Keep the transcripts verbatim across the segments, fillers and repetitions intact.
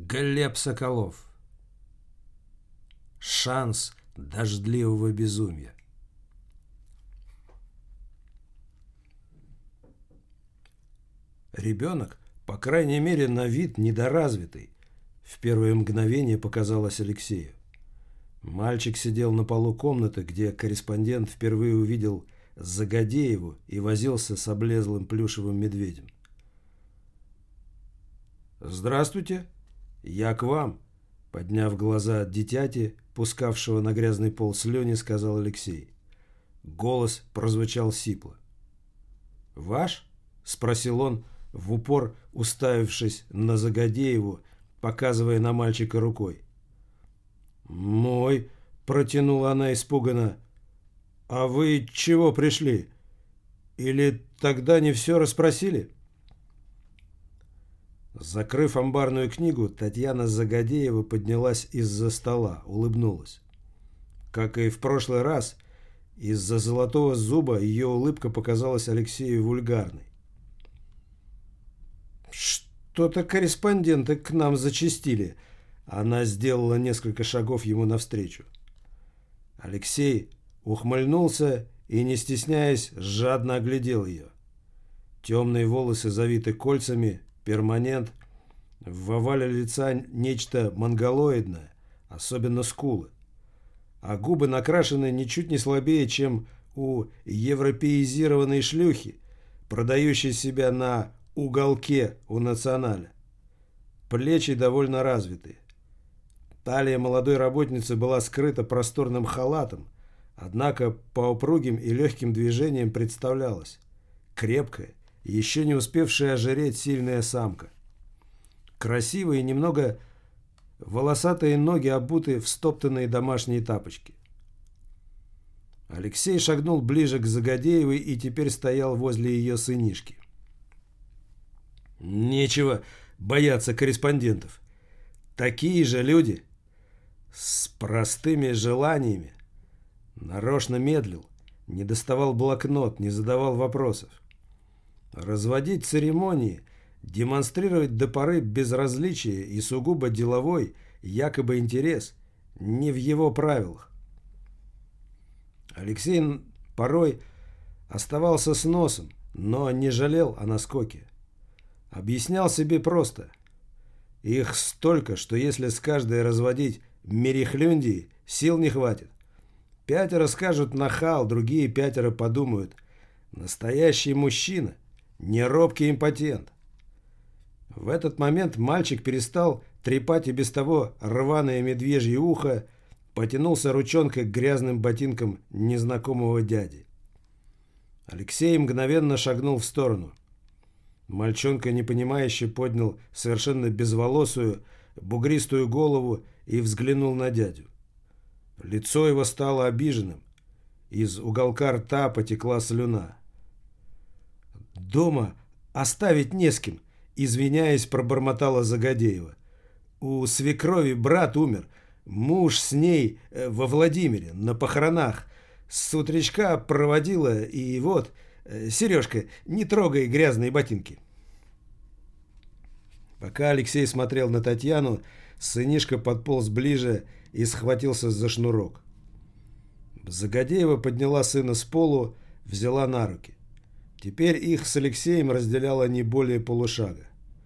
Глеб Соколов. Шанс дождливого безумия. Ребенок, по крайней мере, на вид недоразвитый, в первое мгновение показалось Алексею. Мальчик сидел на полу комнаты, где корреспондент впервые увидел Загодееву и возился с облезлым плюшевым медведем. «Здравствуйте, я к вам», — подняв глаза от дитяти, пускавшего на грязный пол слюни, сказал Алексей. Голос прозвучал сипло. «Ваш?» — спросил он, в упор уставившись на Загодееву, показывая на мальчика рукой. «Мой», — протянула она испуганно. «А вы чего пришли? Или тогда не все расспросили?» Закрыв амбарную книгу, Татьяна Загодеева поднялась из-за стола, улыбнулась. Как и в прошлый раз, из-за золотого зуба ее улыбка показалась Алексею вульгарной. «Что-то корреспонденты к нам зачастили». Она сделала несколько шагов ему навстречу. Алексей ухмыльнулся и, не стесняясь, жадно оглядел ее. Темные волосы завиты кольцами, перманент, в овале лица нечто монголоидное, особенно скулы. А губы накрашены ничуть не слабее, чем у европеизированной шлюхи, продающей себя на уголке у Националя. Плечи довольно развитые. Талия молодой работницы была скрыта просторным халатом, однако по упругим и легким движениям представлялась крепкая, еще не успевшая ожиреть сильная самка. Красивые, немного волосатые ноги обуты в стоптанные домашние тапочки. Алексей шагнул ближе к Загодеевой и теперь стоял возле ее сынишки. Нечего бояться корреспондентов. Такие же люди с простыми желаниями. Нарочно медлил, не доставал блокнот, не задавал вопросов. Разводить церемонии, демонстрировать до поры безразличие и сугубо деловой, якобы интерес, не в его правилах. Алексей порой оставался с носом, но не жалел о наскоке. Объяснял себе просто. Их столько, что если с каждой разводить мерехлюндии, сил не хватит. Пятеро скажут нахал, другие пятеро подумают. Настоящий мужчина, не робкий импотент. В этот момент мальчик перестал трепать и без того рваное медвежье ухо, потянулся ручонкой к грязным ботинкам незнакомого дяди. Алексей мгновенно шагнул в сторону. Мальчонка непонимающе поднял совершенно безволосую, бугристую голову и взглянул на дядю. Лицо его стало обиженным. Из уголка рта потекла слюна. «Дома оставить не с кем», — извиняясь, пробормотала Загодеева. «У свекрови брат умер. Муж с ней во Владимире, на похоронах. С утречка проводила, и вот... Сережка, не трогай грязные ботинки». Пока Алексей смотрел на Татьяну, сынишка подполз ближе и схватился за шнурок. Загодеева подняла сына с полу, взяла на руки. Теперь их с Алексеем разделяло не более полушага.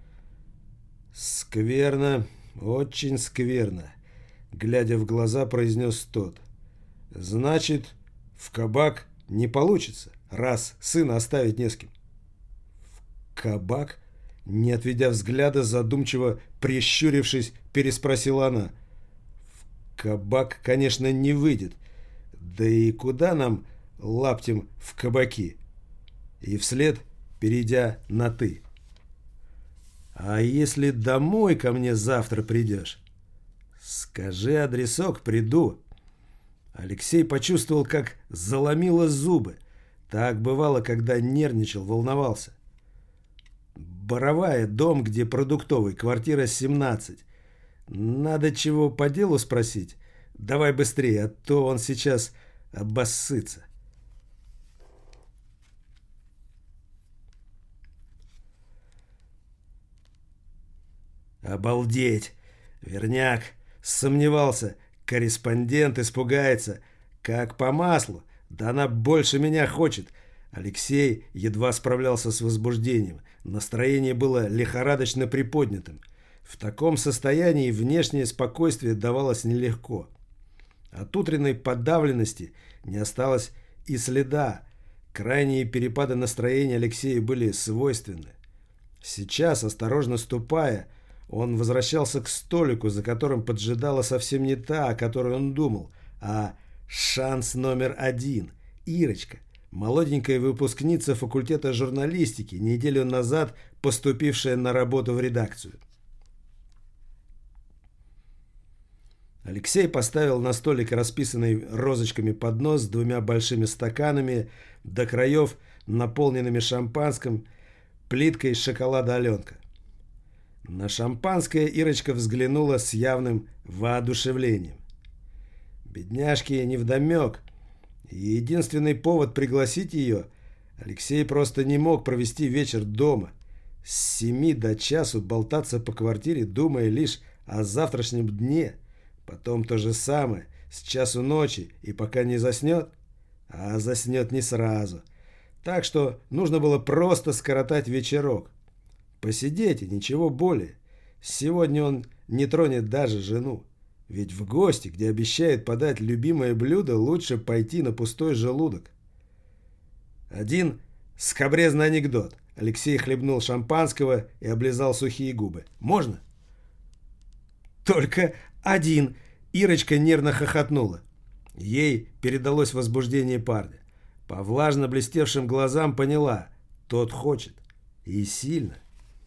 «Скверно, очень скверно», — глядя в глаза, произнес тот. «Значит, в кабак не получится, раз сына оставить не с кем». «В кабак?» — не отведя взгляда, задумчиво прищурившись, переспросила она. «В кабак, конечно, не выйдет. Да и куда нам лаптем в кабаки?» И вслед, перейдя на «ты». «А если домой ко мне завтра придешь? Скажи адресок, приду». Алексей почувствовал, как заломило зубы. Так бывало, когда нервничал, волновался. Боровая, дом, где продуктовый, квартира семнадцать. Надо чего по делу спросить? Давай быстрее, а то он сейчас обоссытся. «Обалдеть!» Верняк сомневался, корреспондент испугается. Как по маслу. Да она больше меня хочет. Алексей едва справлялся с возбуждением. Настроение было лихорадочно приподнятым. В таком состоянии внешнее спокойствие давалось нелегко. От утренней подавленности не осталось и следа. Крайние перепады настроения Алексею были свойственны. Сейчас, осторожно ступая, он возвращался к столику, за которым поджидала совсем не та, о которой он думал, а шанс номер один – Ирочка, молоденькая выпускница факультета журналистики, неделю назад поступившая на работу в редакцию. Алексей поставил на столик расписанный розочками поднос с двумя большими стаканами, до краев наполненными шампанским, плиткой из шоколада Аленка. На шампанское Ирочка взглянула с явным воодушевлением. Бедняжке невдомек, и единственный повод пригласить ее — Алексей просто не мог провести вечер дома. С семи до часу болтаться по квартире, думая лишь о завтрашнем дне. Потом то же самое, с часу ночи, и пока не заснет. А заснет не сразу. Так что нужно было просто скоротать вечерок. Посидеть и ничего более. Сегодня он не тронет даже жену. Ведь в гости, где обещают подать любимое блюдо, лучше пойти на пустой желудок. Один скабрезный анекдот. Алексей хлебнул шампанского и облизал сухие губы. «Можно?» «Только один!» Ирочка нервно хохотнула. Ей передалось возбуждение парня. По влажно блестевшим глазам поняла. Тот хочет. И сильно.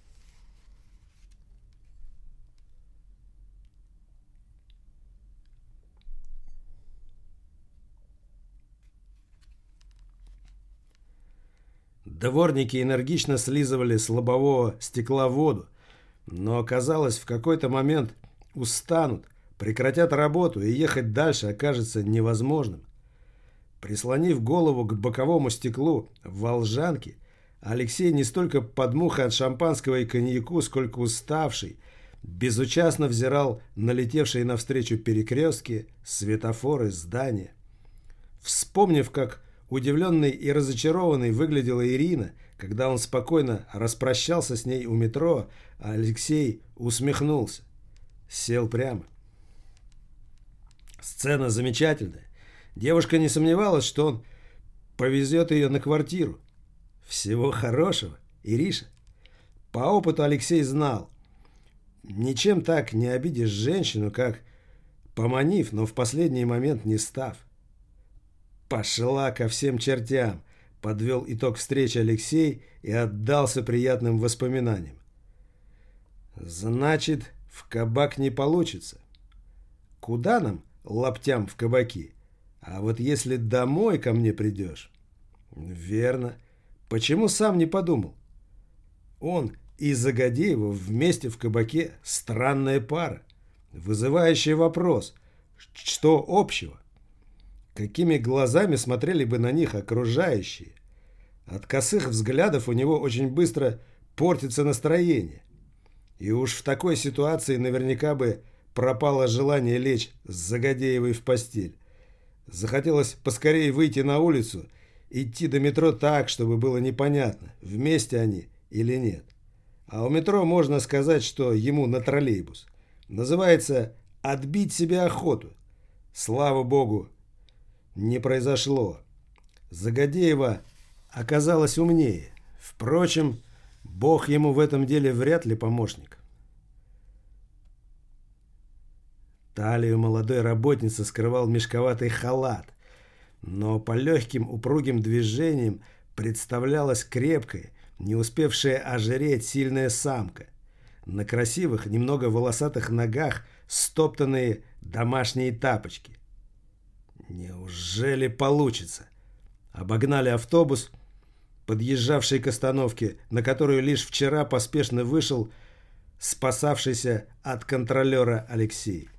Дворники энергично слизывали с лобового стекла воду, но, оказалось, в какой-то момент устанут, прекратят работу, и ехать дальше окажется невозможным. Прислонив голову к боковому стеклу волжанки, Алексей не столько под мухой от шампанского и коньяку, сколько уставший, безучастно взирал на летевшие навстречу перекрестки, светофоры, здания. Вспомнив, как удивленной и разочарованной выглядела Ирина, когда он спокойно распрощался с ней у метро, Алексей усмехнулся. Сел прямо. Сцена замечательная. Девушка не сомневалась, что он повезет ее на квартиру. Всего хорошего, Ириша. По опыту Алексей знал. Ничем так не обидишь женщину, как поманив, но в последний момент не став. Пошла ко всем чертям, подвел итог встречи Алексей и отдался приятным воспоминаниям. Значит, в кабак не получится. Куда нам, лаптям, в кабаки? А вот если домой ко мне придешь... Верно. Почему сам не подумал? Он и Загодеева вместе в кабаке странная пара. Вызывающий вопрос. Что общего? Какими глазами смотрели бы на них окружающие? От косых взглядов у него очень быстро портится настроение. И уж в такой ситуации наверняка бы пропало желание лечь с Загодеевой в постель. Захотелось поскорее выйти на улицу, идти до метро так, чтобы было непонятно, вместе они или нет. А у метро можно сказать, что ему на троллейбус. Называется «отбить себе охоту». Слава богу, не произошло. Загодеева оказалась умнее. Впрочем, Бог ему в этом деле вряд ли помощник. Талию молодой работницы скрывал мешковатый халат, но по легким упругим движениям представлялась крепкая, не успевшая ожиреть сильная самка. На красивых, немного волосатых ногах стоптанные домашние тапочки. Неужели получится? Обогнали автобус, подъезжавший к остановке, на которую лишь вчера поспешно вышел спасавшийся от контролера Алексей.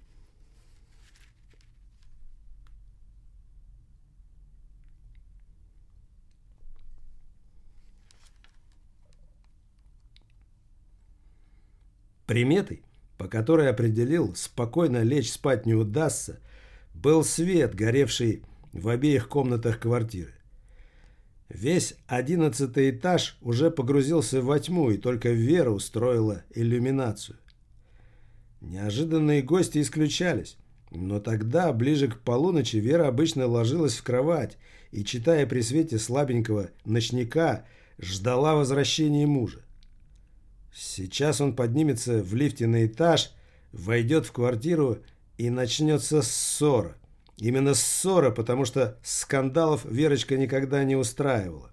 Приметой по которой определил, спокойно лечь спать не удастся, был свет, горевший в обеих комнатах квартиры. Весь одиннадцатый этаж уже погрузился во тьму, и только Вера устроила иллюминацию. Неожиданные гости исключались, но тогда, ближе к полуночи, Вера обычно ложилась в кровать и, читая при свете слабенького ночника, ждала возвращения мужа. Сейчас он поднимется в лифте на этаж, войдет в квартиру, и начнется ссора. Именно ссора, потому что скандалов Верочка никогда не устраивала.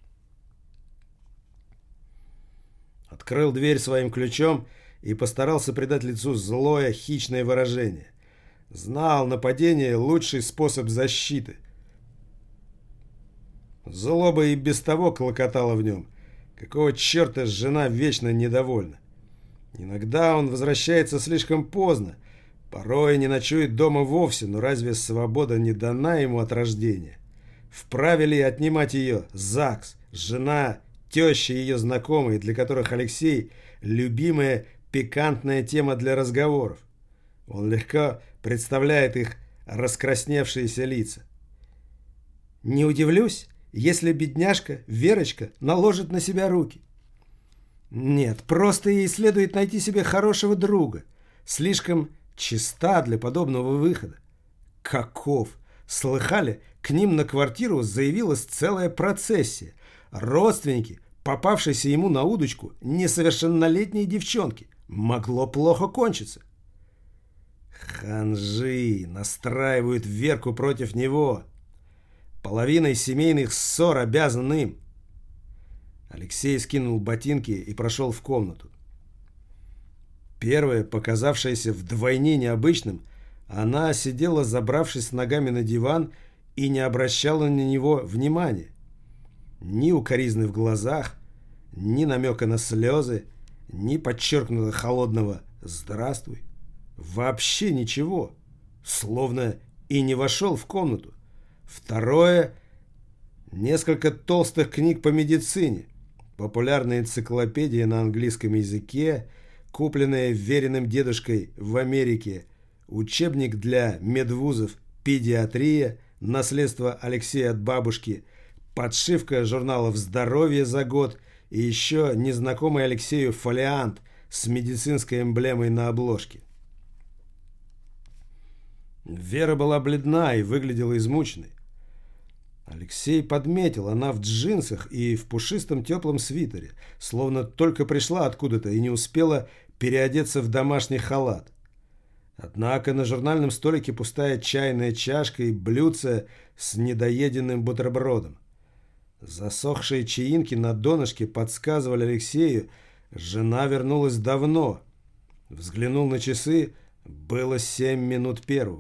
Открыл дверь своим ключом и постарался придать лицу злое, хищное выражение. Знал, нападение – лучший способ защиты. Злоба и без того клокотала в нем. Какого черта жена вечно недовольна? Иногда он возвращается слишком поздно, порой не ночует дома вовсе, но разве свобода не дана ему от рождения? Вправе ли отнимать ее ЗАГС, жена, теща и ее знакомые, для которых Алексей – любимая пикантная тема для разговоров? Он легко представляет их раскрасневшиеся лица. Не удивлюсь, если бедняжка Верочка наложит на себя руки. Нет, просто ей следует найти себе хорошего друга. Слишком чиста для подобного выхода. Каков? Слыхали, к ним на квартиру заявилась целая процессия. Родственники, попавшиеся ему на удочку, несовершеннолетние девчонки. Могло плохо кончиться. Ханжи настраивают Верку против него. Половиной семейных ссор обязан им. Алексей скинул ботинки и прошел в комнату. Первое, показавшееся вдвойне необычным, она сидела, забравшись с ногами на диван, и не обращала на него внимания. Ни укоризны в глазах, ни намека на слезы, ни подчеркнуто холодного «здравствуй». Вообще ничего. Словно и не вошел в комнату. Второе – несколько толстых книг по медицине, популярная энциклопедия на английском языке, купленная веренным дедушкой в Америке, учебник для медвузов «Педиатрия», наследство Алексея от бабушки, подшивка журналов «Здоровье» за год и еще незнакомый Алексею фолиант с медицинской эмблемой на обложке. Вера была бледна и выглядела измученной. Алексей подметил, она в джинсах и в пушистом теплом свитере, словно только пришла откуда-то и не успела переодеться в домашний халат. Однако на журнальном столике пустая чайная чашка и блюдце с недоеденным бутербродом. Засохшие чаинки на донышке подсказывали Алексею, жена вернулась давно. Взглянул на часы, было семь минут первого.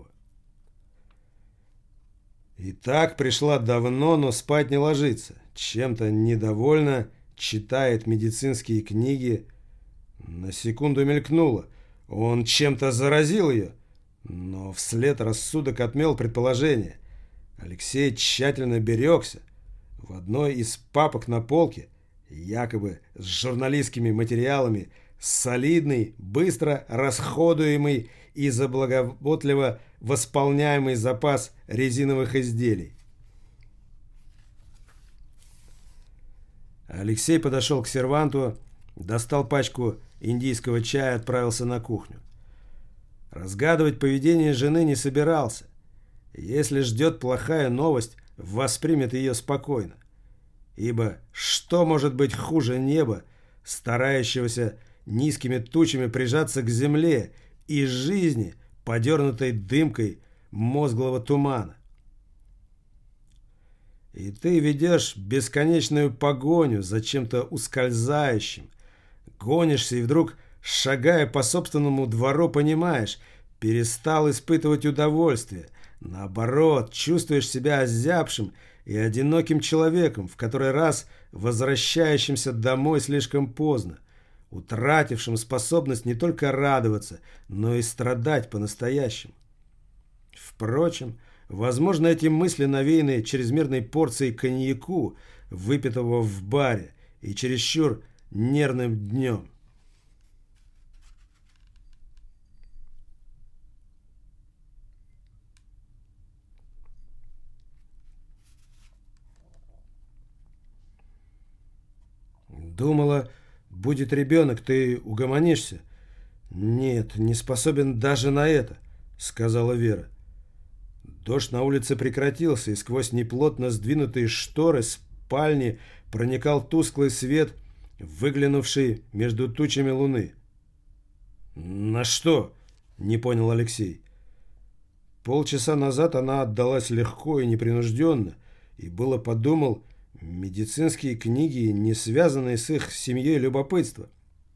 И так пришла давно, но спать не ложится. Чем-то недовольна, читает медицинские книги. На секунду мелькнуло. Он чем-то заразил ее. Но вслед рассудок отмел предположение. Алексей тщательно берегся. В одной из папок на полке, якобы с журналистскими материалами, солидный, быстро расходуемый и заблаговотливо восполняемый запас резиновых изделий. Алексей подошел к серванту, достал пачку индийского чая и отправился на кухню. Разгадывать поведение жены не собирался. Если ждет плохая новость, воспримет ее спокойно. Ибо что может быть хуже неба, старающегося низкими тучами прижаться к земле, и жизни, подернутой дымкой мозглого тумана? И ты ведешь бесконечную погоню за чем-то ускользающим, гонишься и вдруг, шагая по собственному двору, понимаешь, перестал испытывать удовольствие. Наоборот, чувствуешь себя озябшим и одиноким человеком, в который раз возвращающимся домой слишком поздно, утратившим способность не только радоваться, но и страдать по-настоящему. Впрочем, возможно, эти мысли навеяны чрезмерной порцией коньяку, выпитого в баре, и чересчур нервным днем. Думала, будет ребенок, ты угомонишься? Нет, не способен даже на это, сказала Вера. Дождь на улице прекратился, и сквозь неплотно сдвинутые шторы спальни проникал тусклый свет, выглянувший между тучами луны. «На что?» — не понял Алексей. Полчаса назад она отдалась легко и непринужденно, и было подумал, медицинские книги, не связанные с их семьей, любопытство.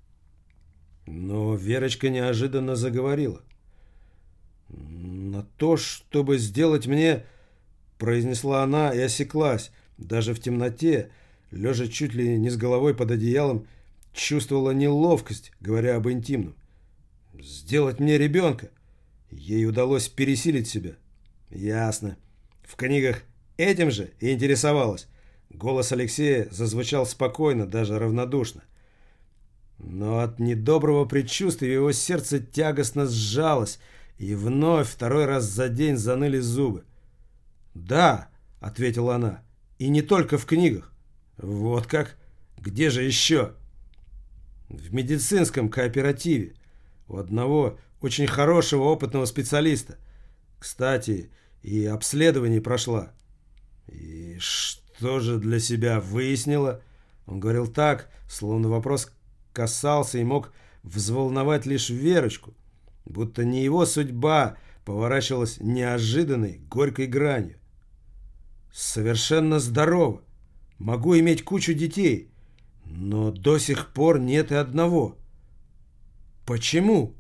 Но Верочка неожиданно заговорила. «На то, чтобы сделать мне...» — произнесла она и осеклась. Даже в темноте, лежа чуть ли не с головой под одеялом, чувствовала неловкость, говоря об интимном. «Сделать мне ребенка!» Ей удалось пересилить себя. «Ясно. В книгах этим же и интересовалась». Голос Алексея зазвучал спокойно, даже равнодушно. Но от недоброго предчувствия его сердце тягостно сжалось, и вновь второй раз за день заныли зубы. «Да», — ответила она, — «и не только в книгах». «Вот как? Где же еще?» «В медицинском кооперативе. У одного очень хорошего опытного специалиста. Кстати, и обследование прошла». «И что же для себя выяснила?» Он говорил так, словно вопрос касался и мог взволновать лишь Верочку, будто не его судьба поворачивалась неожиданной, горькой гранью. «Совершенно здорово. Могу иметь кучу детей, но до сих пор нет и одного. Почему?»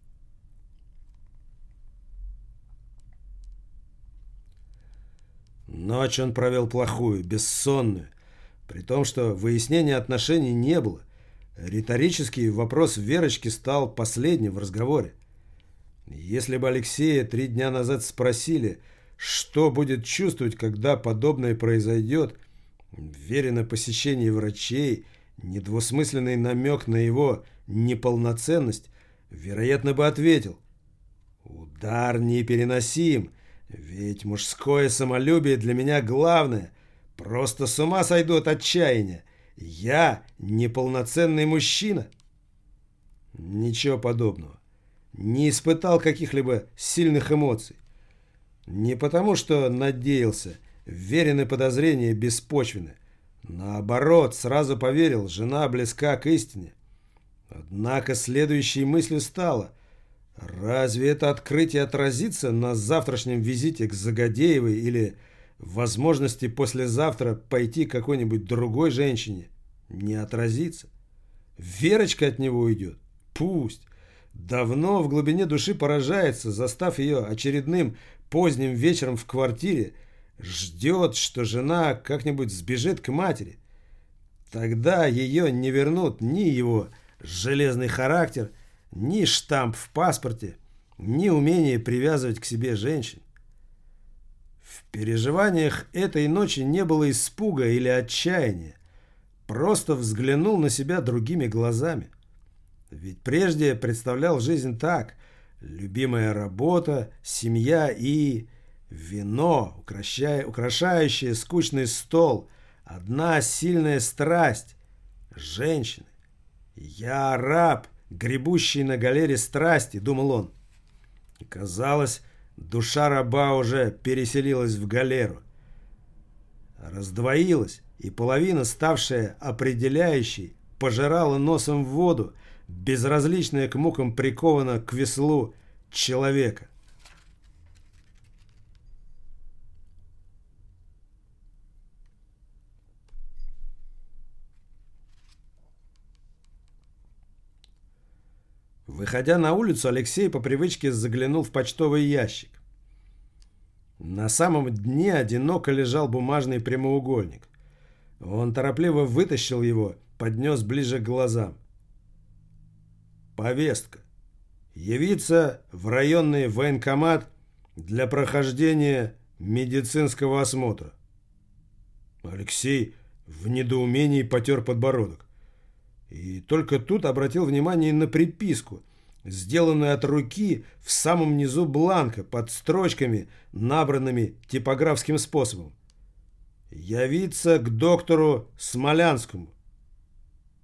Ночь он провел плохую, бессонную, при том, что выяснения отношений не было. Риторический вопрос Верочки стал последним в разговоре. Если бы Алексея три дня назад спросили, что будет чувствовать, когда подобное произойдет, веря на посещение врачей, недвусмысленный намек на его неполноценность, вероятно бы ответил: «Удар непереносим, ведь мужское самолюбие для меня главное, просто с ума сойду от отчаяния. Я неполноценный мужчина». Ничего подобного. Не испытал каких-либо сильных эмоций. Не потому, что надеялся, верены подозрения беспочвены. Наоборот, сразу поверил, жена близка к истине. Однако следующей мыслью стало: разве это открытие отразится на завтрашнем визите к Загодеевой или возможности послезавтра пойти к какой-нибудь другой женщине? Не отразится. Верочка от него уйдет. Пусть. Давно в глубине души поражается, застав ее очередным поздним вечером в квартире, ждет, что жена как-нибудь сбежит к матери. Тогда ее не вернут ни его железный характер, ни штамп в паспорте, ни умение привязывать к себе женщин. В переживаниях этой ночи не было испуга или отчаяния. Просто взглянул на себя другими глазами. Ведь прежде представлял жизнь так: любимая работа, семья и вино, украшая, украшающее скучный стол, одна сильная страсть — женщины. «Я раб, гребущий на галере страсти», — думал он. И казалось, душа раба уже переселилась в галеру. Раздвоилась, и половина, ставшая определяющей, пожирала носом в воду, безразличная к мукам прикована к веслу человека. Выходя на улицу, Алексей по привычке заглянул в почтовый ящик. На самом дне одиноко лежал бумажный прямоугольник. Он торопливо вытащил его, поднес ближе к глазам. Повестка. Явиться в районный военкомат для прохождения медицинского осмотра. Алексей в недоумении потер подбородок. И только тут обратил внимание на приписку, сделанную от руки в самом низу бланка под строчками, набранными типографским способом. Явиться к доктору Смолянскому.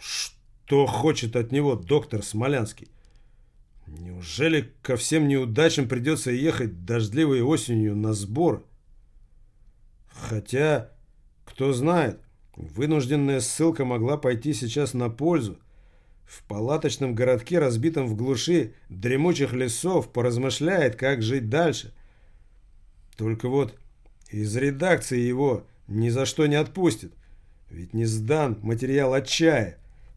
Что хочет от него доктор Смолянский? Неужели ко всем неудачам придется ехать дождливой осенью на сбор? Хотя, кто знает, вынужденная ссылка могла пойти сейчас на пользу. В палаточном городке, разбитом в глуши дремучих лесов, поразмышляет, как жить дальше. Только вот из редакции его ни за что не отпустят, ведь не сдан материал от чая.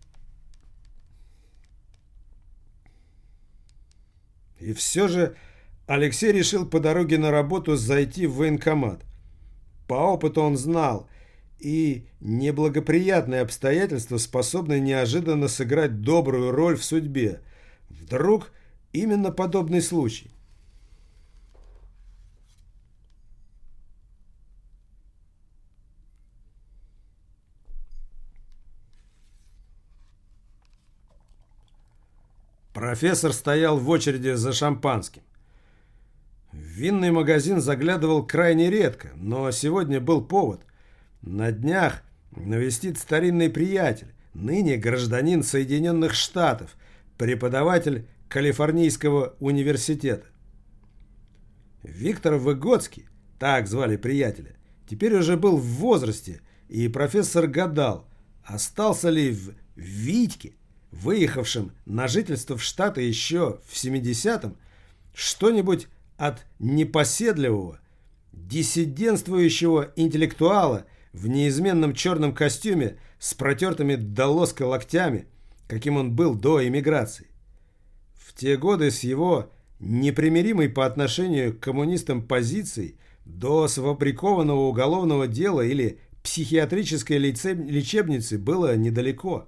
И все же Алексей решил по дороге на работу зайти в военкомат. По опыту он знал, и неблагоприятные обстоятельства способны неожиданно сыграть добрую роль в судьбе. Вдруг именно подобный случай. Профессор стоял в очереди за шампанским. В винный магазин заглядывал крайне редко, но сегодня был повод. На днях навестит старинный приятель, ныне гражданин Соединенных Штатов, преподаватель Калифорнийского университета. Виктор Выгодский, так звали приятеля, теперь уже был в возрасте, и профессор гадал, остался ли в Витьке, выехавшем на жительство в Штаты еще в семидесятом, что-нибудь от непоседливого, диссидентствующего интеллектуала в неизменном черном костюме с протертыми до лоска локтями, каким он был до эмиграции. В те годы с его непримиримой по отношению к коммунистам позицией до сфабрикованного уголовного дела или психиатрической лечебницы было недалеко.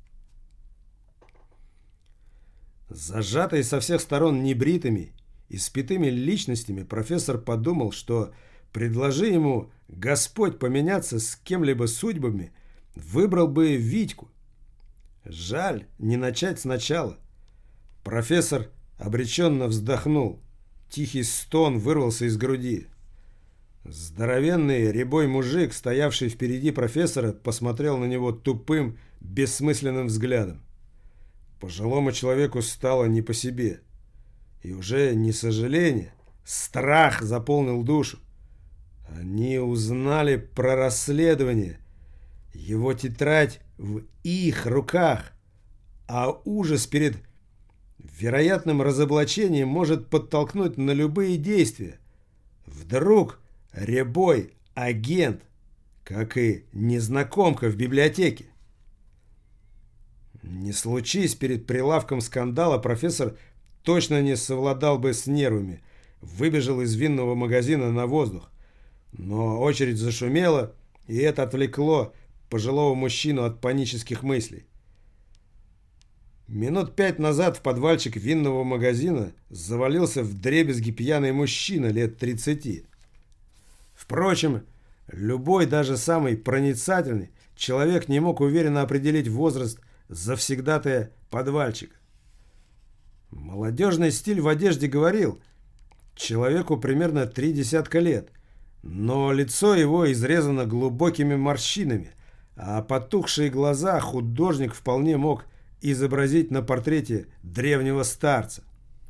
Зажатый со всех сторон небритыми и спитыми личностями, профессор подумал, что, предложи ему Господь поменяться с кем-либо судьбами, выбрал бы Витьку. Жаль не начать сначала. Профессор обреченно вздохнул. Тихий стон вырвался из груди. Здоровенный рябой мужик, стоявший впереди профессора, посмотрел на него тупым, бессмысленным взглядом. Пожилому человеку стало не по себе. И уже не сожаление, страх заполнил душу. Они узнали про расследование. Его тетрадь в их руках. А ужас перед вероятным разоблачением может подтолкнуть на любые действия. Вдруг рябой агент, как и незнакомка в библиотеке. Не случись перед прилавком скандала, профессор точно не совладал бы с нервами, выбежал из винного магазина на воздух. Но очередь зашумела, и это отвлекло пожилого мужчину от панических мыслей. Минут пять назад в подвальчик винного магазина завалился вдребезги пьяный мужчина лет тридцати. Впрочем, любой, даже самый проницательный человек не мог уверенно определить возраст завсегдатая подвальчика. Молодежный стиль в одежде говорил, человеку примерно три десятка лет, но лицо его изрезано глубокими морщинами, а потухшие глаза художник вполне мог изобразить на портрете древнего старца.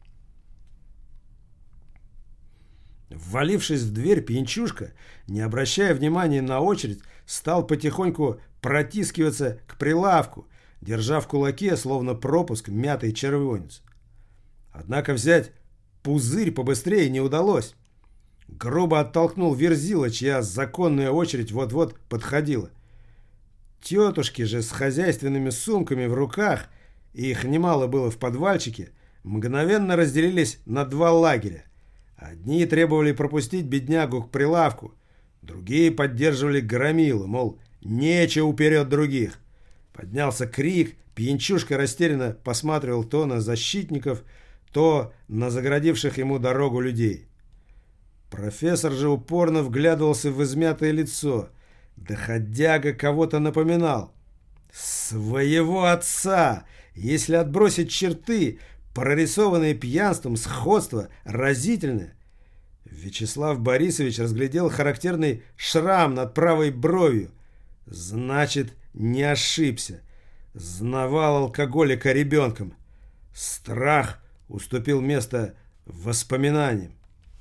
Ввалившись в дверь, пьянчушка, не обращая внимания на очередь, стал потихоньку протискиваться к прилавку, держа в кулаке, словно пропуск, мятый червонец. Однако взять пузырь побыстрее не удалось. Грубо оттолкнул Верзила, чья законная очередь вот-вот подходила. Тетушки же с хозяйственными сумками в руках, их немало было в подвальчике, мгновенно разделились на два лагеря. Одни требовали пропустить беднягу к прилавку, другие поддерживали громилу, мол, нечего уперед других. Поднялся крик, пьянчушка растерянно посматривал то на защитников, то на загородивших ему дорогу людей. Профессор же упорно вглядывался в измятое лицо. Доходяга кого-то напоминал. Своего отца, если отбросить черты, прорисованные пьянством, сходство разительное. Вячеслав Борисович разглядел характерный шрам над правой бровью. Значит, не ошибся. знавал алкоголика ребенком. Страх уступил место воспоминаниям.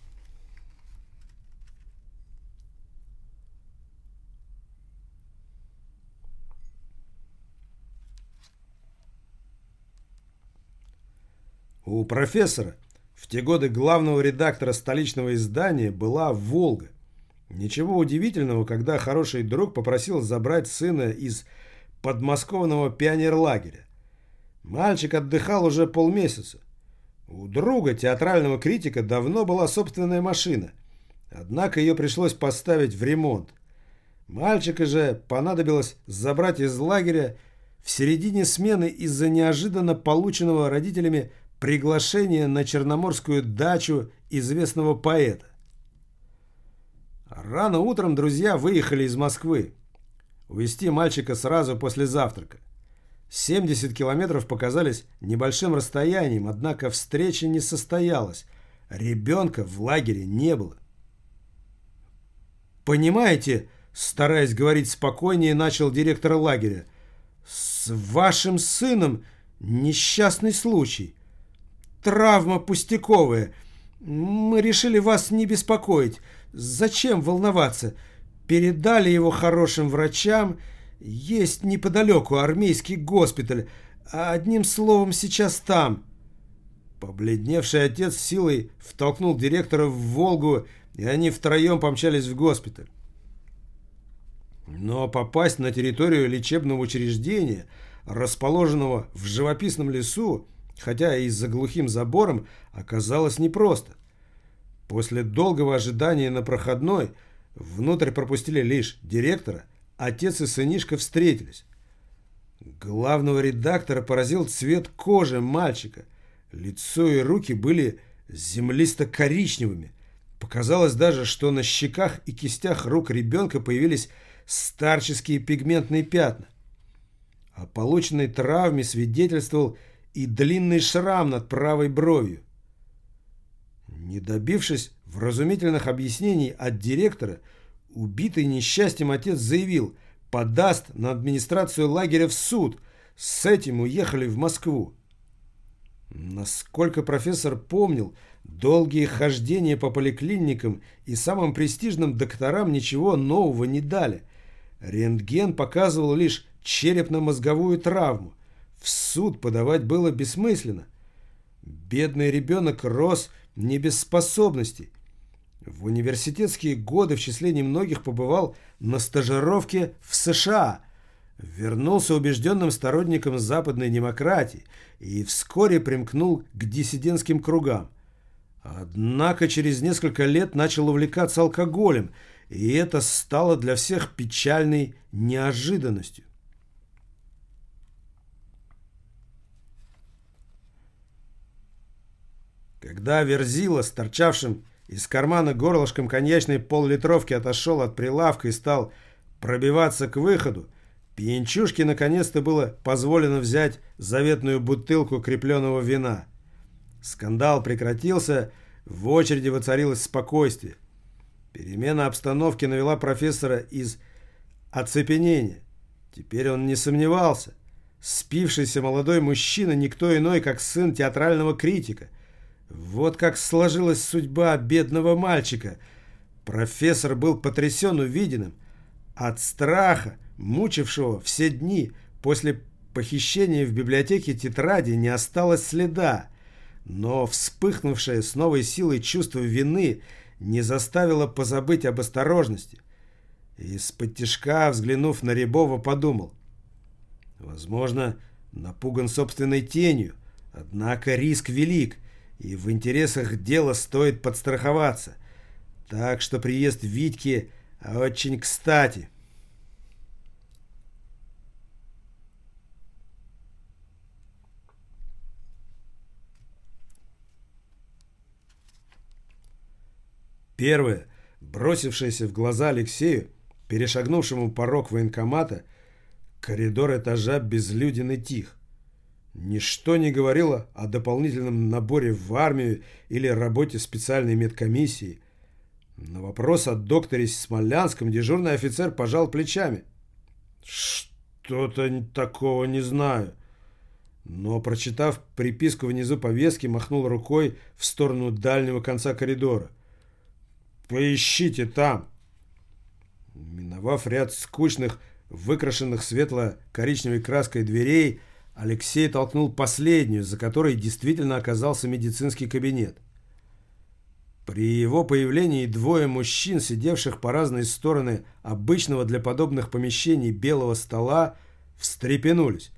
У профессора, в те годы главного редактора столичного издания, была «Волга». Ничего удивительного, когда хороший друг попросил забрать сына из подмосковного пионерлагеря. Мальчик отдыхал уже полмесяца. У друга, театрального критика, давно была собственная машина, однако ее пришлось поставить в ремонт. Мальчика же понадобилось забрать из лагеря в середине смены из-за неожиданно полученного родителями приглашения на черноморскую дачу известного поэта. Рано утром друзья выехали из Москвы. Увезти мальчика сразу после завтрака. семьдесят километров показались небольшим расстоянием, однако встреча не состоялась. Ребенка в лагере не было. «Понимаете, — стараясь говорить спокойнее, начал директор лагеря, — с вашим сыном несчастный случай. Травма пустяковая. Мы решили вас не беспокоить. Зачем волноваться? Передали его хорошим врачам. Есть неподалеку армейский госпиталь. А одним словом, сейчас там». Побледневший отец силой втолкнул директора в «Волгу», и они втроем помчались в госпиталь. Но попасть на территорию лечебного учреждения, расположенного в живописном лесу, хотя и за глухим забором, оказалось непросто. После долгого ожидания на проходной внутрь пропустили лишь директора, отец и сынишка встретились. Главного редактора поразил цвет кожи мальчика. Лицо и руки были землисто-коричневыми. Показалось даже, что на щеках и кистях рук ребенка появились старческие пигментные пятна. О полученной травме свидетельствовал и длинный шрам над правой бровью. Не добившись вразумительных объяснений от директора, убитый несчастьем отец заявил, подаст на администрацию лагеря в суд. С этим уехали в Москву. Насколько профессор помнил, долгие хождения по поликлиникам и самым престижным докторам ничего нового не дали. Рентген показывал лишь черепно-мозговую травму. В суд подавать было бессмысленно. Бедный ребенок рос не без способностей. В университетские годы в числе немногих побывал на стажировке в США. Вернулся убежденным сторонником западной демократии и вскоре примкнул к диссидентским кругам. Однако через несколько лет начал увлекаться алкоголем, и это стало для всех печальной неожиданностью. Когда Верзила с торчавшим из кармана горлышком коньячной поллитровки отошел от прилавка и стал пробиваться к выходу, пьянчушке наконец-то было позволено взять заветную бутылку крепленного вина. Скандал прекратился, в очереди воцарилось спокойствие. Перемена обстановки навела профессора из оцепенения. Теперь он не сомневался. Спившийся молодой мужчина никто иной, как сын театрального критика. Вот как сложилась судьба бедного мальчика. Профессор был потрясен увиденным. От страха, мучившего все дни после похищения в библиотеке тетради, не осталось следа. Но вспыхнувшее с новой силой чувство вины не заставило позабыть об осторожности. Из-под тишка, взглянув на Рябова, подумал. Возможно, напуган собственной тенью, однако риск велик, и в интересах дела стоит подстраховаться. Так что приезд Витьки очень кстати. Первое, бросившееся в глаза Алексею, перешагнувшему порог военкомата, коридор этажа безлюден и тих. Ничто не говорило о дополнительном наборе в армию или работе специальной медкомиссии. На вопрос о докторе Смолянском дежурный офицер пожал плечами. «Что Что-то такого не знаю. Но, прочитав приписку внизу повестки, махнул рукой в сторону дальнего конца коридора. «Поищите там!» Миновав ряд скучных, выкрашенных светло-коричневой краской дверей, Алексей толкнул последнюю, за которой действительно оказался медицинский кабинет. При его появлении двое мужчин, сидевших по разные стороны обычного для подобных помещений белого стола, встрепенулись.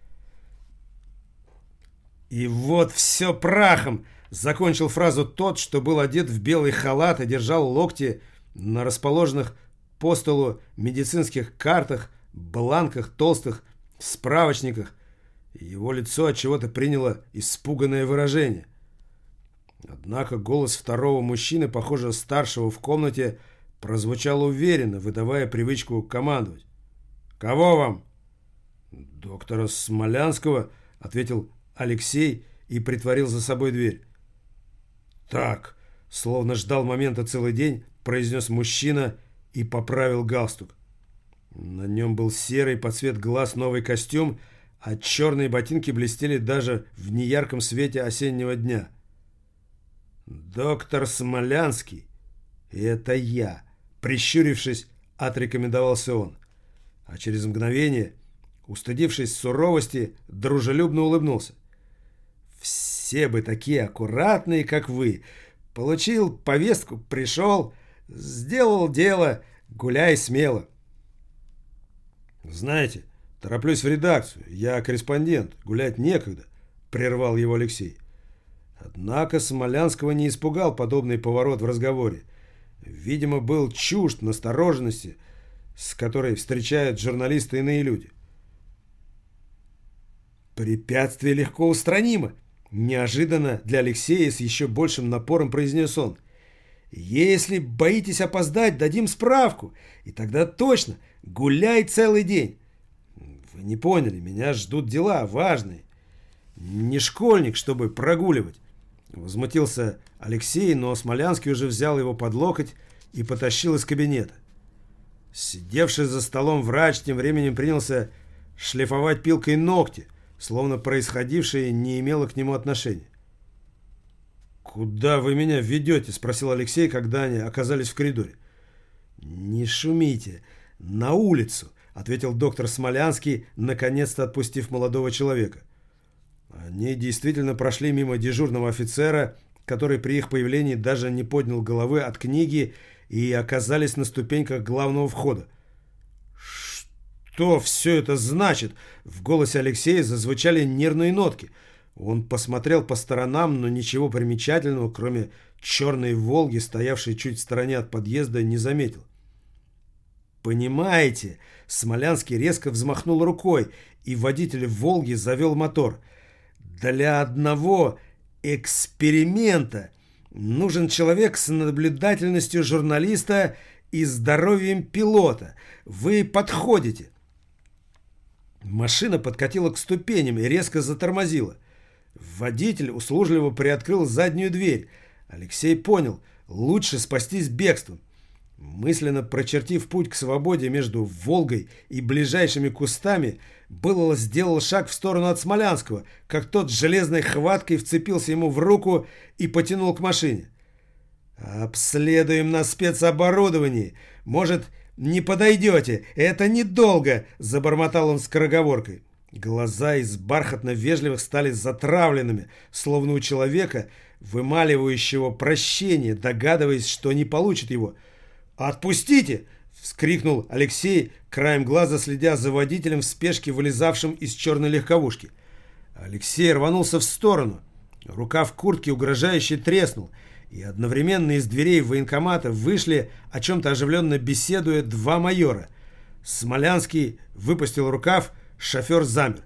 «И вот все прахом!» — закончил фразу тот, что был одет в белый халат и держал локти на расположенных по столу медицинских картах, бланках, толстых справочниках. Его лицо отчего-то приняло испуганное выражение. Однако голос второго мужчины, похоже, старшего в комнате, прозвучал уверенно, выдавая привычку командовать. «Кого вам?» «Доктора Смолянского», — ответил Алексей и притворил за собой дверь. «Так», словно ждал момента целый день, произнес мужчина и поправил галстук. На нем был серый под цвет глаз новый костюм, а черные ботинки блестели даже в неярком свете осеннего дня. «Доктор Смолянский, это я», — прищурившись, отрекомендовался он. А через мгновение, устыдившись суровости, дружелюбно улыбнулся. «Все бы такие аккуратные, как вы. Получил повестку, пришел, сделал дело, гуляй смело». «Знаете, тороплюсь в редакцию, я корреспондент, гулять некогда», — прервал его Алексей. Однако Смолянского не испугал подобный поворот в разговоре. Видимо, был чужд настороженности, с которой встречают журналисты иные люди. «Препятствие легко устранимо», — неожиданно для Алексея с еще большим напором произнес он. «Если боитесь опоздать, дадим справку, и тогда точно гуляй целый день». «Вы не поняли, меня ждут дела важные. Не школьник, чтобы прогуливать». Возмутился Алексей, но Смолянский уже взял его под локоть и потащил из кабинета. Сидевший за столом врач тем временем принялся шлифовать пилкой ногти, словно происходившее не имело к нему отношения. «Куда вы меня ведете?» — спросил Алексей, когда они оказались в коридоре. «Не шумите, на улицу», — ответил доктор Смолянский, наконец-то отпустив молодого человека. Они действительно прошли мимо дежурного офицера, который при их появлении даже не поднял головы от книги, и оказались на ступеньках главного входа. «Что все это значит?» В голосе Алексея зазвучали нервные нотки. Он посмотрел по сторонам, но ничего примечательного, кроме черной «Волги», стоявшей чуть в стороне от подъезда, не заметил. «Понимаете?» Смолянский резко взмахнул рукой, и водитель «Волги» завел мотор. «Для одного эксперимента нужен человек с наблюдательностью журналиста и здоровьем пилота. Вы подходите». Машина подкатила к ступеням и резко затормозила. Водитель услужливо приоткрыл заднюю дверь. Алексей понял, лучше спастись бегством. Мысленно прочертив путь к свободе между «Волгой» и ближайшими кустами, Былова сделал шаг в сторону от Смолянского, как тот с железной хваткой вцепился ему в руку и потянул к машине. «Обследуем на спецоборудовании. Может, не подойдете? Это недолго!» — забормотал он скороговоркой. Глаза из бархатно-вежливых стали затравленными, словно у человека, вымаливающего прощение, догадываясь, что не получит его. «Отпустите!» — вскрикнул Алексей, краем глаза следя за водителем в спешке, вылезавшим из черной легковушки. Алексей рванулся в сторону. Рука в куртке угрожающе треснул, и одновременно из дверей военкомата вышли, о чем-то оживленно беседуя, два майора. Смолянский выпустил рукав, шофер замер.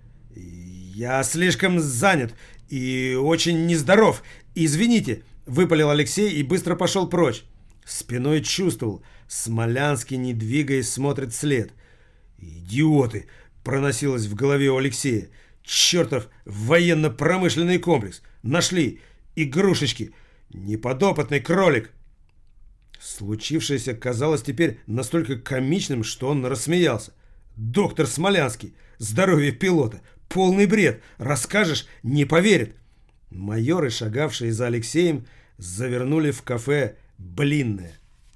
«Я слишком занят и очень нездоров. Извините!» — выпалил Алексей и быстро пошел прочь. Спиной чувствовал, Смолянский, не двигаясь, смотрит вслед. «Идиоты!» — проносилось в голове у Алексея. «Чертов военно-промышленный комплекс! Нашли! Игрушечки! Неподопытный кролик!» Случившееся казалось теперь настолько комичным, что он рассмеялся. Доктор Смолянский, здоровье пилота, полный бред, расскажешь, не поверит. Майоры, шагавшие за Алексеем, завернули в кафе «Блинное».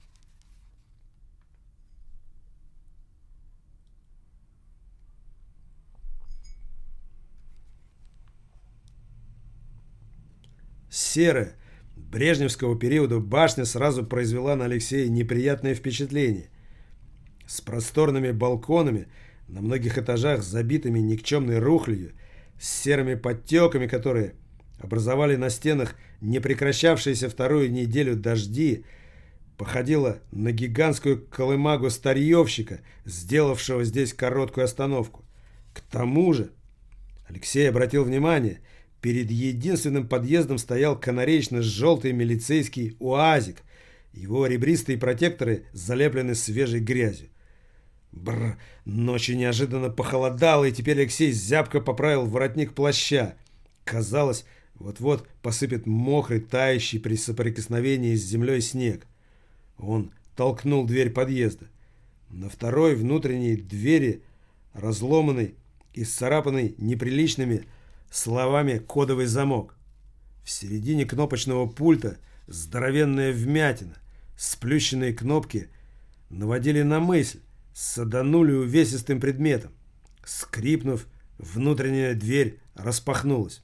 Серая, брежневского периода башня сразу произвела на Алексея неприятное впечатление. С просторными балконами, на многих этажах забитыми никчемной рухлядью, с серыми подтеками, которые образовали на стенах непрекращавшиеся вторую неделю дожди, походила на гигантскую колымагу старьевщика, сделавшего здесь короткую остановку. К тому же, Алексей обратил внимание, перед единственным подъездом стоял канареечно-желтый милицейский УАЗик. Его ребристые протекторы залеплены свежей грязью. Бррр, ночью неожиданно похолодало, и теперь Алексей зябко поправил воротник плаща. Казалось, вот-вот посыпет мокрый, тающий при соприкосновении с землей снег. Он толкнул дверь подъезда. На второй внутренней двери, разломанный и сцарапанный неприличными словами кодовый замок. В середине кнопочного пульта здоровенная вмятина. Сплющенные кнопки наводили на мысль, саданули увесистым предметом. Скрипнув, внутренняя дверь распахнулась.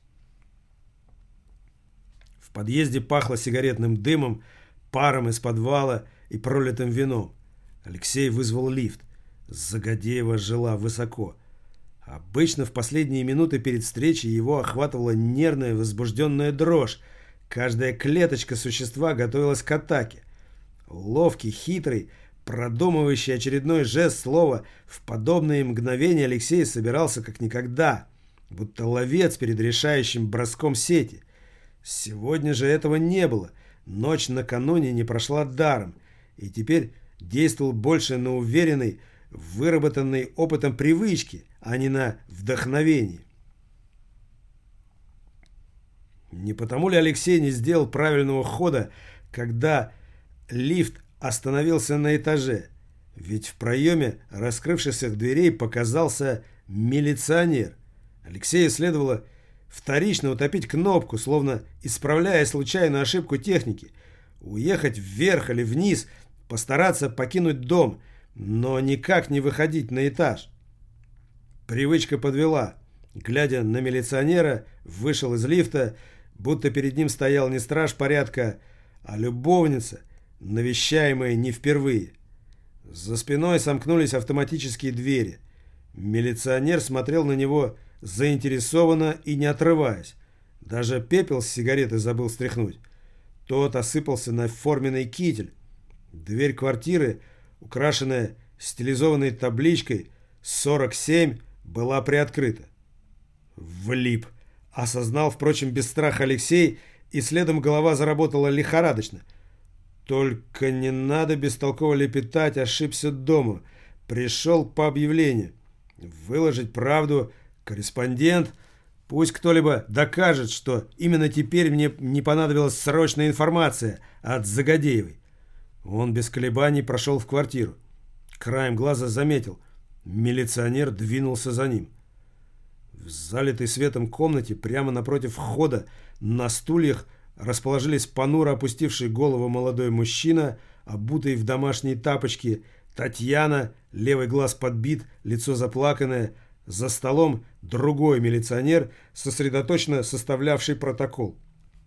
В подъезде пахло сигаретным дымом, паром из подвала и пролитым вином. Алексей вызвал лифт. Загодеева жила высоко. Обычно в последние минуты перед встречей его охватывала нервная возбужденная дрожь. Каждая клеточка существа готовилась к атаке. Ловкий, хитрый, продумывающий очередной жест слова, в подобные мгновения Алексей собирался как никогда, будто ловец перед решающим броском сети. Сегодня же этого не было. Ночь накануне не прошла даром, и теперь действовал больше на уверенной, выработанной опытом привычки, а не на вдохновении. Не потому ли Алексей не сделал правильного хода, когда лифт остановился на этаже? Ведь в проеме раскрывшихся дверей показался милиционер. Алексею следовало вторично утопить кнопку, словно исправляя случайную ошибку техники, уехать вверх или вниз, постараться покинуть дом, но никак не выходить на этаж. Привычка подвела. Глядя на милиционера, вышел из лифта, будто перед ним стоял не страж порядка, а любовница, навещаемая не впервые. За спиной сомкнулись автоматические двери. Милиционер смотрел на него заинтересованно и не отрываясь. Даже пепел с сигареты забыл стряхнуть. Тот осыпался на форменный китель. Дверь квартиры, украшенная стилизованной табличкой сорок семь, была приоткрыта. Влип. Осознал, впрочем, без страха Алексей, и следом голова заработала лихорадочно. Только не надо бестолково лепетать, ошибся дома. Пришел по объявлению. Выложить правду, корреспондент. Пусть кто-либо докажет, что именно теперь мне не понадобилась срочная информация от Загодеевой. Он без колебаний прошел в квартиру. Краем глаза заметил. Милиционер двинулся за ним. В залитой светом комнате прямо напротив входа на стульях расположились понуро опустивший голову молодой мужчина, обутый в домашние тапочки, Татьяна, левый глаз подбит, лицо заплаканное, за столом другой милиционер, сосредоточенно составлявший протокол.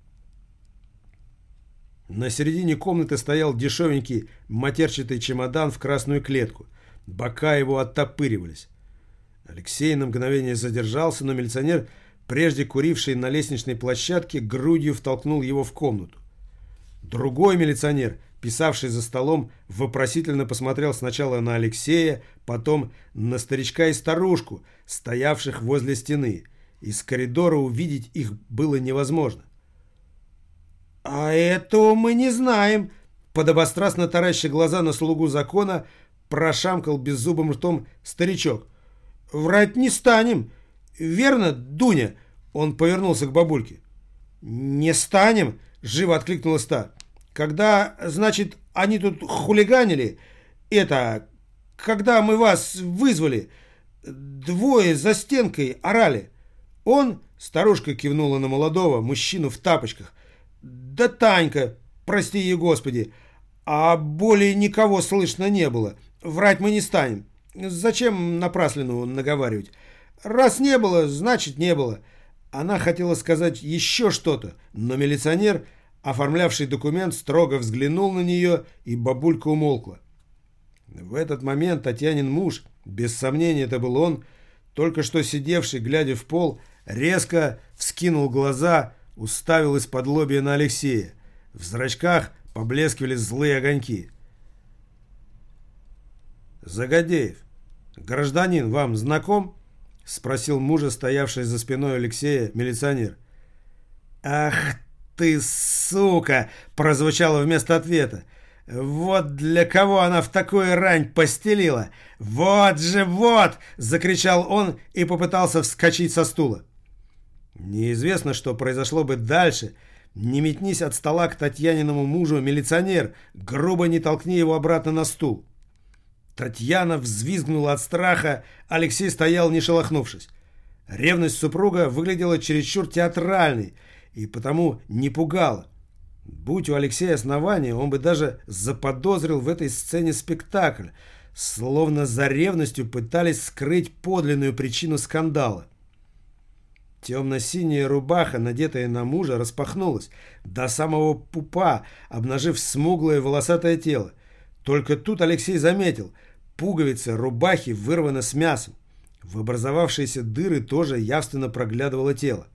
На середине комнаты стоял дешевенький матерчатый чемодан в красную клетку. Бока его оттопыривались. Алексей на мгновение задержался, но милиционер, прежде куривший на лестничной площадке, грудью втолкнул его в комнату. Другой милиционер, писавший за столом, вопросительно посмотрел сначала на Алексея, потом на старичка и старушку, стоявших возле стены. Из коридора увидеть их было невозможно. «А этого мы не знаем», — подобострастно тараща глаза на слугу закона, прошамкал беззубым ртом старичок. «Врать не станем. Верно, Дуня?» Он повернулся к бабульке. «Не станем», — живо откликнулась та. «Когда, значит, они тут хулиганили, это, когда мы вас вызвали, двое за стенкой орали. Он, старушка кивнула на молодого мужчину в тапочках, да Танька, прости ей Господи, а более никого слышно не было. Врать мы не станем. Зачем напраслину наговаривать? Раз не было, значит не было. Она хотела сказать еще что-то, но милиционер, оформлявший документ, строго взглянул на нее, и бабулька умолкла. В этот момент Татьянин муж, без сомнения это был он, только что сидевший, глядя в пол, резко вскинул глаза, уставил из-под лобья на Алексея. В зрачках поблескивали злые огоньки. «Загодеев, гражданин вам знаком?» — спросил мужа, стоявший за спиной Алексея, милиционер. «Ах ты, сука!» — прозвучало вместо ответа. «Вот для кого она в такую рань постелила! Вот же вот!» — закричал он и попытался вскочить со стула. Неизвестно, что произошло бы дальше. Не метнись от стола к Татьяниному мужу милиционер, грубо не толкни его обратно на стул. Татьяна взвизгнула от страха, Алексей стоял, не шелохнувшись. Ревность супруга выглядела чересчур театральной и потому не пугала. Будь у Алексея основания, он бы даже заподозрил в этой сцене спектакль, словно за ревностью пытались скрыть подлинную причину скандала. Темно-синяя рубаха, надетая на мужа, распахнулась до самого пупа, обнажив смуглое волосатое тело. Только тут Алексей заметил, пуговица рубахи вырвана с мясом. В образовавшиеся дыры тоже явственно проглядывало тело.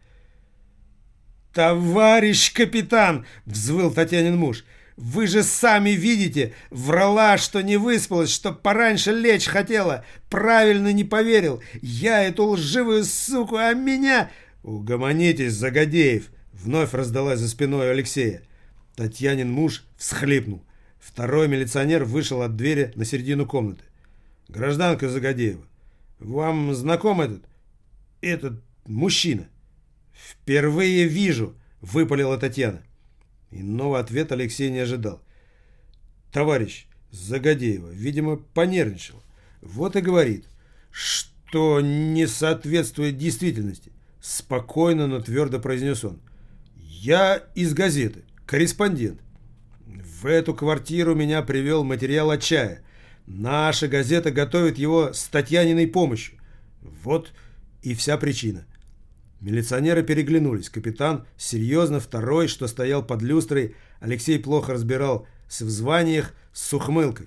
«Товарищ капитан!» — взвыл Татьянин муж. «Вы же сами видите! Врала, что не выспалась, что пораньше лечь хотела! Правильно не поверил! Я эту лживую суку, а меня...» «Угомонитесь, Загодеев!» — вновь раздалась за спиной Алексея. Татьянин муж всхлипнул. Второй милиционер вышел от двери на середину комнаты. «Гражданка Загодеева, вам знаком этот... этот мужчина?» «Впервые вижу», — выпалила Татьяна. Иного ответа Алексей не ожидал. Товарищ Загодеева, видимо, понервничал. Вот и говорит, что не соответствует действительности. Спокойно, но твердо произнес он. «Я из газеты, корреспондент. В эту квартиру меня привел материал от чая. Наша газета готовит его с Татьяниной помощью. Вот и вся причина». Милиционеры переглянулись. Капитан серьезно, второй, что стоял под люстрой, Алексей плохо разбирал в званиях, с ухмылкой.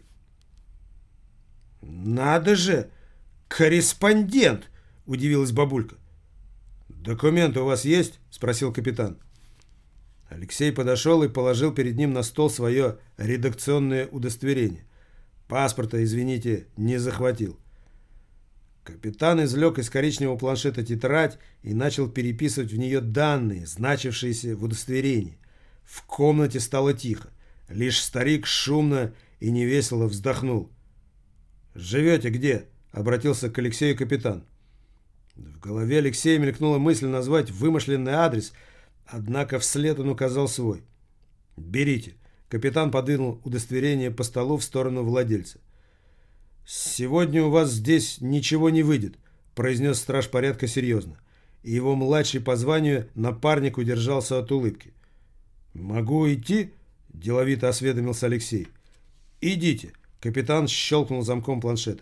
«Надо же! Корреспондент!» — удивилась бабулька. «Документы у вас есть?» — спросил капитан. Алексей подошел и положил перед ним на стол свое редакционное удостоверение. Паспорта, извините, не захватил. Капитан извлек из коричневого планшета тетрадь и начал переписывать в нее данные, значившиеся в удостоверении. В комнате стало тихо. Лишь старик шумно и невесело вздохнул. «Живете где?» — обратился к Алексею капитан. В голове Алексея мелькнула мысль назвать вымышленный адрес, однако вслед он указал свой. «Берите». Капитан подвинул удостоверение по столу в сторону владельца. «Сегодня у вас здесь ничего не выйдет», — произнес страж порядка серьезно. И его младший по званию напарник удержался от улыбки. «Могу идти?» — деловито осведомился Алексей. «Идите», — капитан щелкнул замком планшета.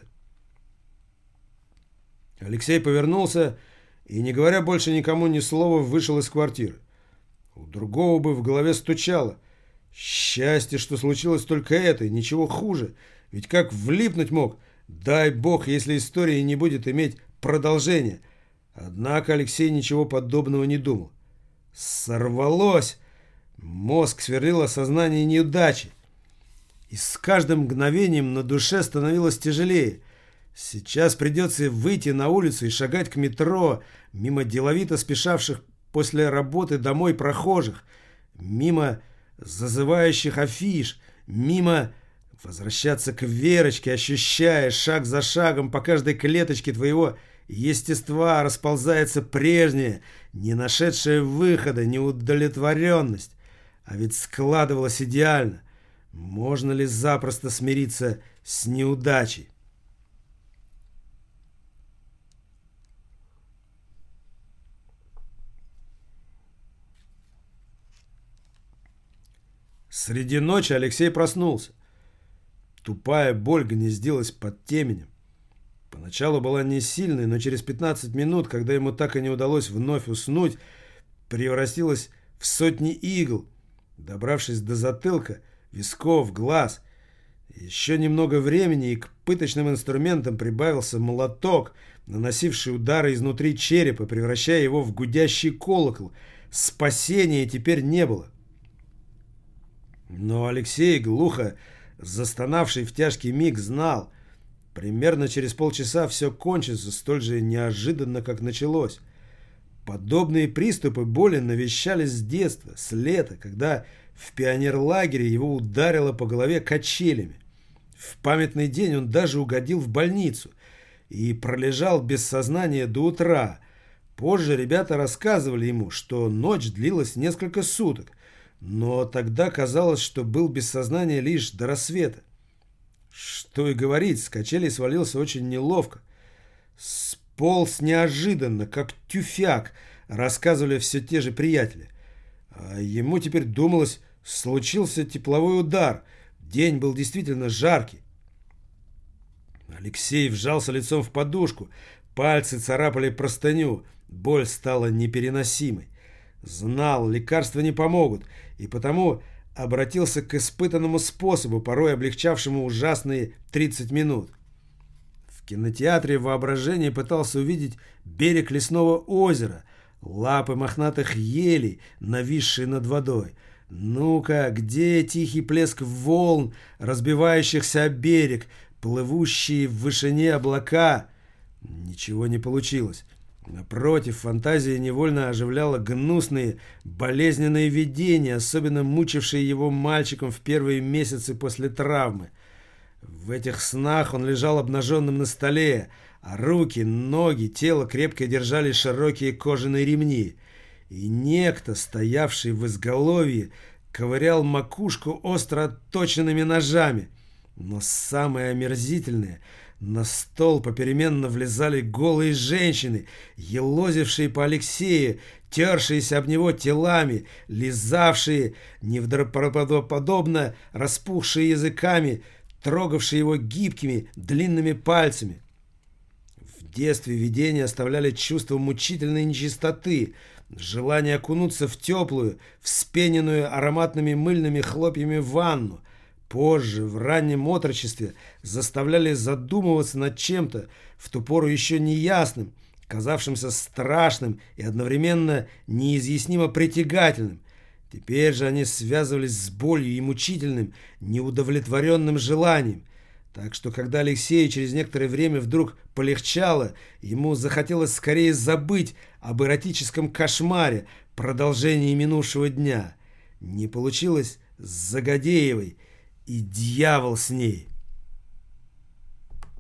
Алексей повернулся и, не говоря больше никому ни слова, вышел из квартиры. У другого бы в голове стучало. Счастье, что случилось только это, и ничего хуже. Ведь как влипнуть мог? Дай бог, если история не будет иметь продолжения. Однако Алексей ничего подобного не думал. Сорвалось! Мозг сверлил осознание неудачи. И с каждым мгновением на душе становилось тяжелее. Сейчас придется выйти на улицу и шагать к метро, мимо деловито спешавших после работы домой прохожих, мимо зазывающих афиш, мимо... Возвращаться к Верочке, ощущая шаг за шагом по каждой клеточке твоего естества расползается прежняя, не нашедшая выхода, неудовлетворенность. А ведь складывалось идеально. Можно ли запросто смириться с неудачей? Среди ночи Алексей проснулся. Тупая боль гнездилась под теменем. Поначалу была не сильной, но через пятнадцать минут, когда ему так и не удалось вновь уснуть, превратилась в сотни игл, добравшись до затылка, висков, глаз. Еще немного времени, и к пыточным инструментам прибавился молоток, наносивший удары изнутри черепа, превращая его в гудящий колокол. Спасения теперь не было. Но Алексей, глухо застонавший в тяжкий миг, знал, примерно через полчаса все кончится столь же неожиданно, как началось. Подобные приступы боли навещались с детства, с лета, когда в пионерлагере его ударило по голове качелями. В памятный день он даже угодил в больницу и пролежал без сознания до утра. Позже ребята рассказывали ему, что ночь длилась несколько суток, но тогда казалось, что был без сознания лишь до рассвета. Что и говорить, с качелей свалился очень неловко. Сполз неожиданно, как тюфяк, рассказывали все те же приятели. А ему теперь думалось, случился тепловой удар. День был действительно жаркий. Алексей вжался лицом в подушку. Пальцы царапали простыню. Боль стала непереносимой. Знал, лекарства не помогут, и потому обратился к испытанному способу, порой облегчавшему ужасные тридцать минут. В кинотеатре в воображении пытался увидеть берег лесного озера, лапы мохнатых елей, нависшие над водой. Ну-ка, где тихий плеск волн, разбивающихся о берег, плывущие в вышине облака? Ничего не получилось. Напротив, фантазия невольно оживляла гнусные, болезненные видения, особенно мучившие его мальчиком в первые месяцы после травмы. В этих снах он лежал обнаженным на столе, а руки, ноги, тело крепко держали широкие кожаные ремни. И некто, стоявший в изголовье, ковырял макушку остро отточенными ножами. Но самое омерзительное — на стол попеременно влезали голые женщины, елозившие по Алексею, тершиеся об него телами, лизавшие, невдроподобно распухшие языками, трогавшие его гибкими, длинными пальцами. В детстве видения оставляли чувство мучительной нечистоты, желание окунуться в теплую, вспененную ароматными мыльными хлопьями ванну. Позже, в раннем отрочестве, заставляли задумываться над чем-то, в ту пору еще неясным, казавшимся страшным и одновременно неизъяснимо притягательным. Теперь же они связывались с болью и мучительным, неудовлетворенным желанием. Так что, когда Алексею через некоторое время вдруг полегчало, ему захотелось скорее забыть об эротическом кошмаре, продолжении минувшего дня. Не получилось с Загадеевой, и дьявол с ней.